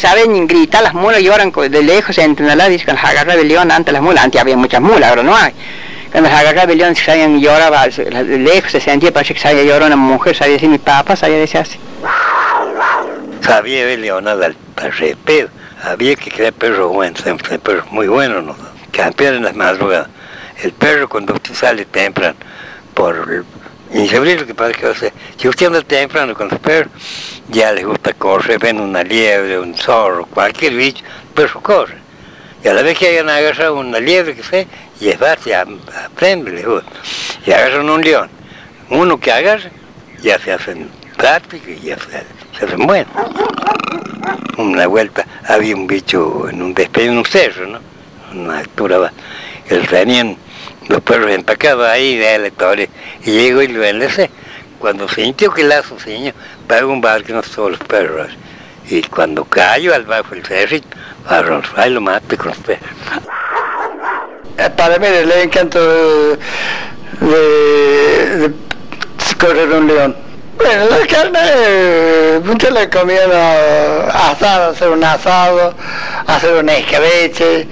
saben gritar, las mulas lloran de lejos, se entiende la dice, cuando agarraba el león antes las mulas, antes había muchas mulas, ahora no hay. Cuando agarraba el león se sabían lloraba, de lejos se sentía, parecía que sabía llorar una mujer, sabía decir mi papá, sabía decir así. Sabía ver leonada al repedo, había que crear perro bueno, siempre perro muy bueno, ¿no? Campear en las madrugadas. El perro cuando usted sale temprano, por inseguro lo que pasa que si usted anda temprano con los perros, ya les gusta correr, ven una liebre, un zorro, cualquier bicho, el perro corre. Y a la vez que hayan agarrado una liebre que sea, llevarse, aprende, les gusta. Y agarran un león. Uno que agarra, ya se hacen prácticos y ya se hacen buenos. Una vuelta había un bicho en un despeño, en un cerro, ¿no? Una altura baja. Venían los perros empacados ahí de electores y llegó y lo enlace. Cuando sintió que el lazo señor, pagó un barco no todos los perros. Y cuando cayó al bajo el cerrito, ahí lo maté con los perros. Para mí el encanto de correr un león. Bueno, la carne, muchos le comían asado, hacer un asado, hacer un escabeche,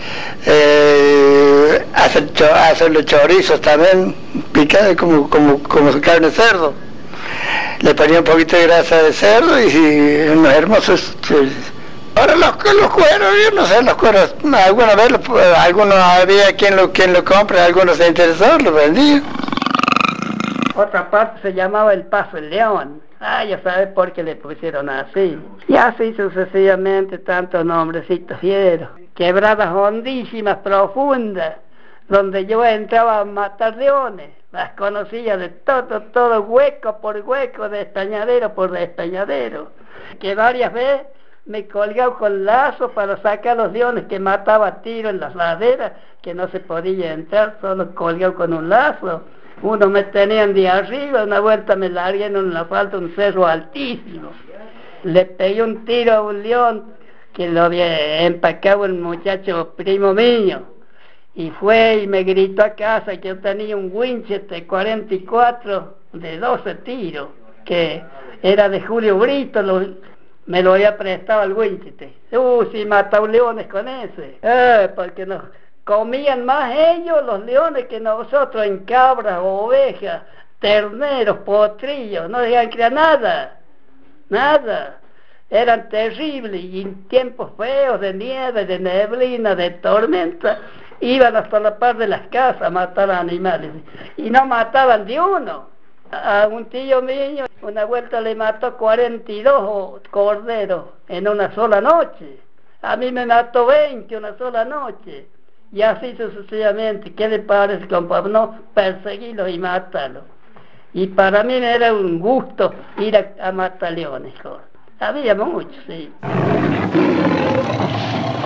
hacer los chorizos también, picados como carne de cerdo. Le ponía un poquito de grasa de cerdo y unos hermosos. Ahora los cueros, yo no sé, los cueros, alguna vez algunos había quien lo compra, algunos se interesó, los vendía. Otra parte se llamaba el Paso del León. Ya sabes por qué le pusieron así. Y así sucesivamente tantos nombrecitos fieros. Quebradas hondísimas, profundas, donde yo entraba a matar leones. Las conocía de todo, hueco por hueco, despeñadero por despeñadero. Que varias veces me colgaba con lazos para sacar los leones que mataba a tiro en las laderas, que no se podía entrar, solo colgado con un lazo. Uno me tenían de arriba, una vuelta me largué en una falta, un cerro altísimo. Le pegué un tiro a un león que lo había empacado el muchacho primo mío. Y fue y me gritó a casa que yo tenía un Winchester 44 de 12 tiros, que era de Julio Brito, me lo había prestado al Winchester. Sí, mataba leones con ese. Porque no. Comían más ellos los leones que nosotros en cabras, ovejas, terneros, potrillos, no dejaban criar nada. Eran terribles y en tiempos feos de nieve, de neblina, de tormenta, iban hasta la par de las casas a matar animales y no mataban de uno. A un tío mío una vuelta le mató 42 corderos en una sola noche. A mí me mató 20 una sola noche. Y así sucesivamente. ¿Qué le parece, compa? No, perseguirlos y matarlos. Y para mí era un gusto ir a matar leones. Había muchos, sí.